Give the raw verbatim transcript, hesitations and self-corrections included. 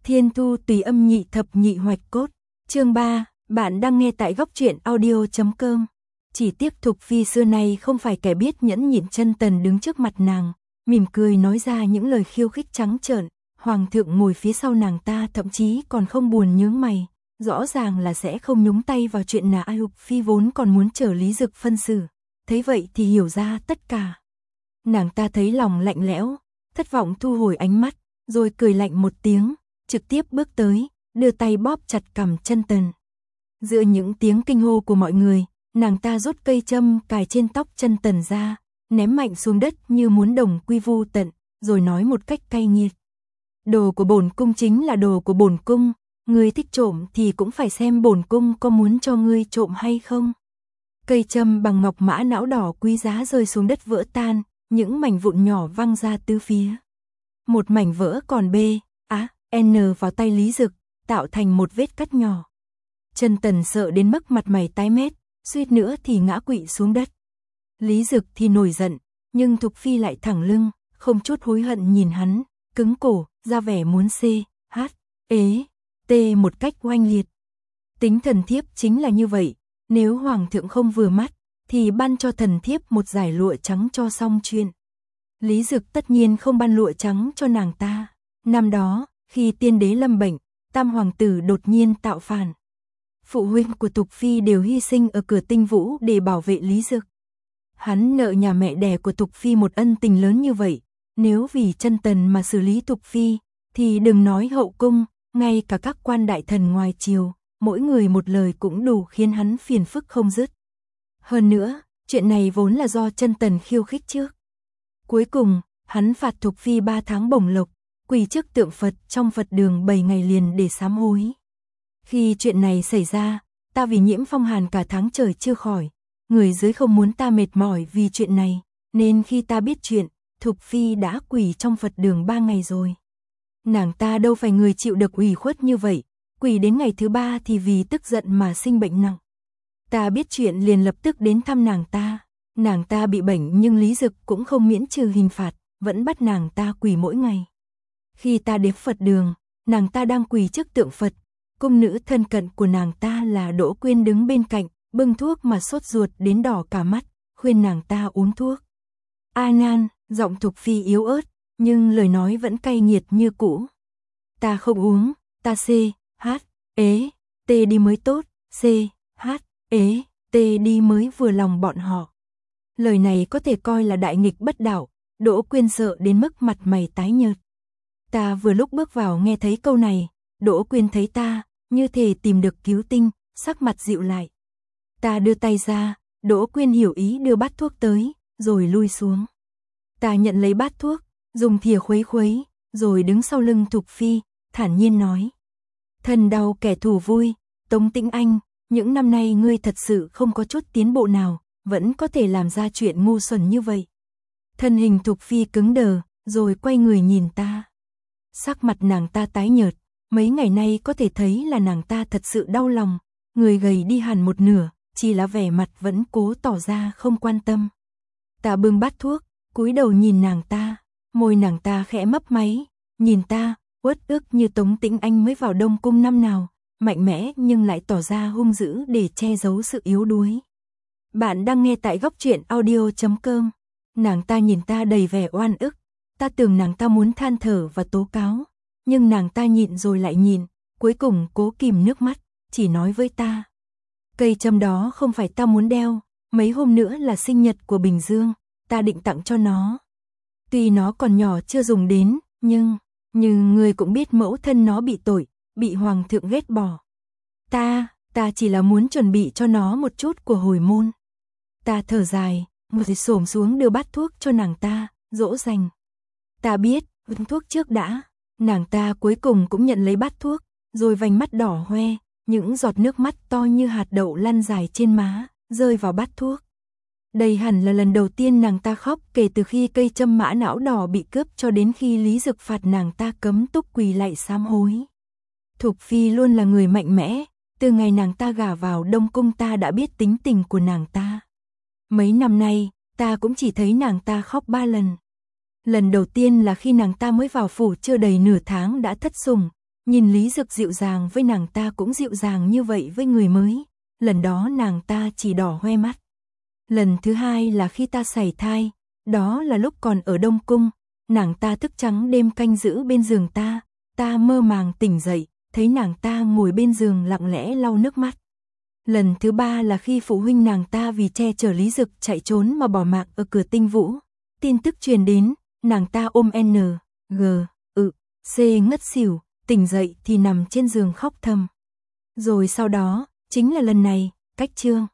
Thiên Thu tùy âm nhị thập nhị hoạch cốt. Chương ba, bạn đang nghe tại góc truyện audio chấm com. Chỉ tiếp Thục Phi xưa nay không phải kẻ biết nhẫn nhịn, Chân Tần đứng trước mặt nàng, mỉm cười nói ra những lời khiêu khích trắng trợn. Hoàng thượng ngồi phía sau nàng ta thậm chí còn không buồn nhướng mày, rõ ràng là sẽ không nhúng tay vào chuyện nào. Thục Phi vốn còn muốn chờ Lý Dực phân xử, thấy vậy thì hiểu ra tất cả. Nàng ta thấy lòng lạnh lẽo, thất vọng thu hồi ánh mắt, rồi cười lạnh một tiếng, trực tiếp bước tới, đưa tay bóp chặt cằm Chân Tần. Giữa những tiếng kinh hô của mọi người, nàng ta rút cây châm cài trên tóc Chân Tần ra, ném mạnh xuống đất như muốn đồng quy vu tận, rồi nói một cách cay nghiệt: đồ của bổn cung chính là đồ của bổn cung, ngươi thích trộm thì cũng phải xem bổn cung có muốn cho ngươi trộm hay không. Cây châm bằng ngọc mã não đỏ quý giá rơi xuống đất vỡ tan, những mảnh vụn nhỏ văng ra tứ phía. Một mảnh vỡ còn B, á, N vào tay Lý Dực, tạo thành một vết cắt nhỏ. Chân Tần sợ đến mức mặt mày tái mét, suýt nữa thì ngã quỵ xuống đất. Lý Dực thì nổi giận, nhưng Thục Phi lại thẳng lưng, không chút hối hận nhìn hắn, cứng cổ, ra vẻ muốn C, H, ế, T một cách oanh liệt. Tính thần thiếp chính là như vậy, nếu Hoàng thượng không vừa mắt, thì ban cho thần thiếp một dải lụa trắng cho xong chuyện. Lý Dực tất nhiên không ban lụa trắng cho nàng ta. Năm đó, khi tiên đế lâm bệnh, tam hoàng tử đột nhiên tạo phản. Phụ huynh của Thục Phi đều hy sinh ở cửa Tinh Vũ để bảo vệ Lý Dực. Hắn nợ nhà mẹ đẻ của Thục Phi một ân tình lớn như vậy, nếu vì Chân Tần mà xử lý Thục Phi, thì đừng nói hậu cung, ngay cả các quan đại thần ngoài triều, mỗi người một lời cũng đủ khiến hắn phiền phức không dứt. Hơn nữa, chuyện này vốn là do Chân Tần khiêu khích trước. Cuối cùng, hắn phạt Thục Phi ba tháng bổng lộc, quỳ trước tượng Phật trong Phật đường bảy ngày liền để sám hối. Khi chuyện này xảy ra, ta vì nhiễm phong hàn cả tháng trời chưa khỏi, người dưới không muốn ta mệt mỏi vì chuyện này, nên khi ta biết chuyện, Thục Phi đã quỳ trong Phật đường ba ngày rồi. Nàng ta đâu phải người chịu được ủy khuất như vậy, quỳ đến ngày thứ ba thì vì tức giận mà sinh bệnh nặng. Ta biết chuyện liền lập tức đến thăm nàng ta. Nàng ta bị bệnh nhưng Lý Dực cũng không miễn trừ hình phạt, vẫn bắt nàng ta quỳ mỗi ngày. Khi ta đến Phật đường, nàng ta đang quỳ trước tượng Phật, cung nữ thân cận của nàng ta là Đỗ Quyên đứng bên cạnh, bưng thuốc mà sốt ruột đến đỏ cả mắt, khuyên nàng ta uống thuốc. A Nan, giọng Thục Phi yếu ớt, nhưng lời nói vẫn cay nghiệt như cũ. Ta không uống, ta C, H, ế, T đi mới tốt, C, H, ế, T đi mới vừa lòng bọn họ. Lời này có thể coi là đại nghịch bất đạo, Đỗ Quyên sợ đến mức mặt mày tái nhợt. Ta vừa lúc bước vào nghe thấy câu này, Đỗ Quyên thấy ta, như thể tìm được cứu tinh, sắc mặt dịu lại. Ta đưa tay ra, Đỗ Quyên hiểu ý đưa bát thuốc tới, rồi lui xuống. Ta nhận lấy bát thuốc, dùng thìa khuấy khuấy, rồi đứng sau lưng Thục Phi, thản nhiên nói: thân đau kẻ thù vui, Tống Tĩnh Anh, những năm nay ngươi thật sự không có chút tiến bộ nào, vẫn có thể làm ra chuyện ngu xuẩn như vậy. Thân hình Thục Phi cứng đờ, rồi quay người nhìn ta. Sắc mặt nàng ta tái nhợt, mấy ngày nay có thể thấy là nàng ta thật sự đau lòng, người gầy đi hẳn một nửa, chỉ là vẻ mặt vẫn cố tỏ ra không quan tâm. Ta bưng bát thuốc, cúi đầu nhìn nàng ta, môi nàng ta khẽ mấp máy, nhìn ta, uất ức như Tống Tĩnh Anh mới vào Đông Cung năm nào, mạnh mẽ nhưng lại tỏ ra hung dữ để che giấu sự yếu đuối. Bạn đang nghe tại góc truyện audio chấm com. Nàng ta nhìn ta đầy vẻ oan ức, ta tưởng nàng ta muốn than thở và tố cáo, nhưng nàng ta nhịn rồi lại nhịn, cuối cùng cố kìm nước mắt, chỉ nói với ta: cây châm đó không phải ta muốn đeo, mấy hôm nữa là sinh nhật của Bình Dương, ta định tặng cho nó. Tuy nó còn nhỏ chưa dùng đến, nhưng, nhưng người cũng biết mẫu thân nó bị tội, bị hoàng thượng ghét bỏ. Ta, ta chỉ là muốn chuẩn bị cho nó một chút của hồi môn. Ta thở dài, ngồi xổm xuống đưa bát thuốc cho nàng ta, dỗ dành. Ta biết, uống thuốc trước đã. Nàng ta cuối cùng cũng nhận lấy bát thuốc, rồi vành mắt đỏ hoe, những giọt nước mắt to như hạt đậu lăn dài trên má, rơi vào bát thuốc. Đây hẳn là lần đầu tiên nàng ta khóc kể từ khi cây châm mã não đỏ bị cướp cho đến khi Lý Dực phạt nàng ta cấm túc quỳ lạy sám hối. Thục Phi luôn là người mạnh mẽ, từ ngày nàng ta gả vào Đông Cung ta đã biết tính tình của nàng ta. Mấy năm nay, ta cũng chỉ thấy nàng ta khóc ba lần. Lần đầu tiên là khi nàng ta mới vào phủ chưa đầy nửa tháng đã thất sủng, Nhìn Lý Dực dịu dàng với nàng ta cũng dịu dàng như vậy với người mới, lần đó nàng ta chỉ đỏ hoe mắt. Lần thứ hai là khi ta sảy thai, đó là lúc còn ở Đông Cung, nàng ta thức trắng đêm canh giữ bên giường ta, ta mơ màng tỉnh dậy, thấy nàng ta ngồi bên giường lặng lẽ lau nước mắt. Lần thứ ba là khi phụ huynh nàng ta vì che chở Lý Dực chạy trốn mà bỏ mạng ở cửa Tinh Vũ. Tin tức truyền đến, nàng ta ôm N, G, ự, C ngất xỉu, tỉnh dậy thì nằm trên giường khóc thầm. Rồi sau đó, chính là lần này, cách chương.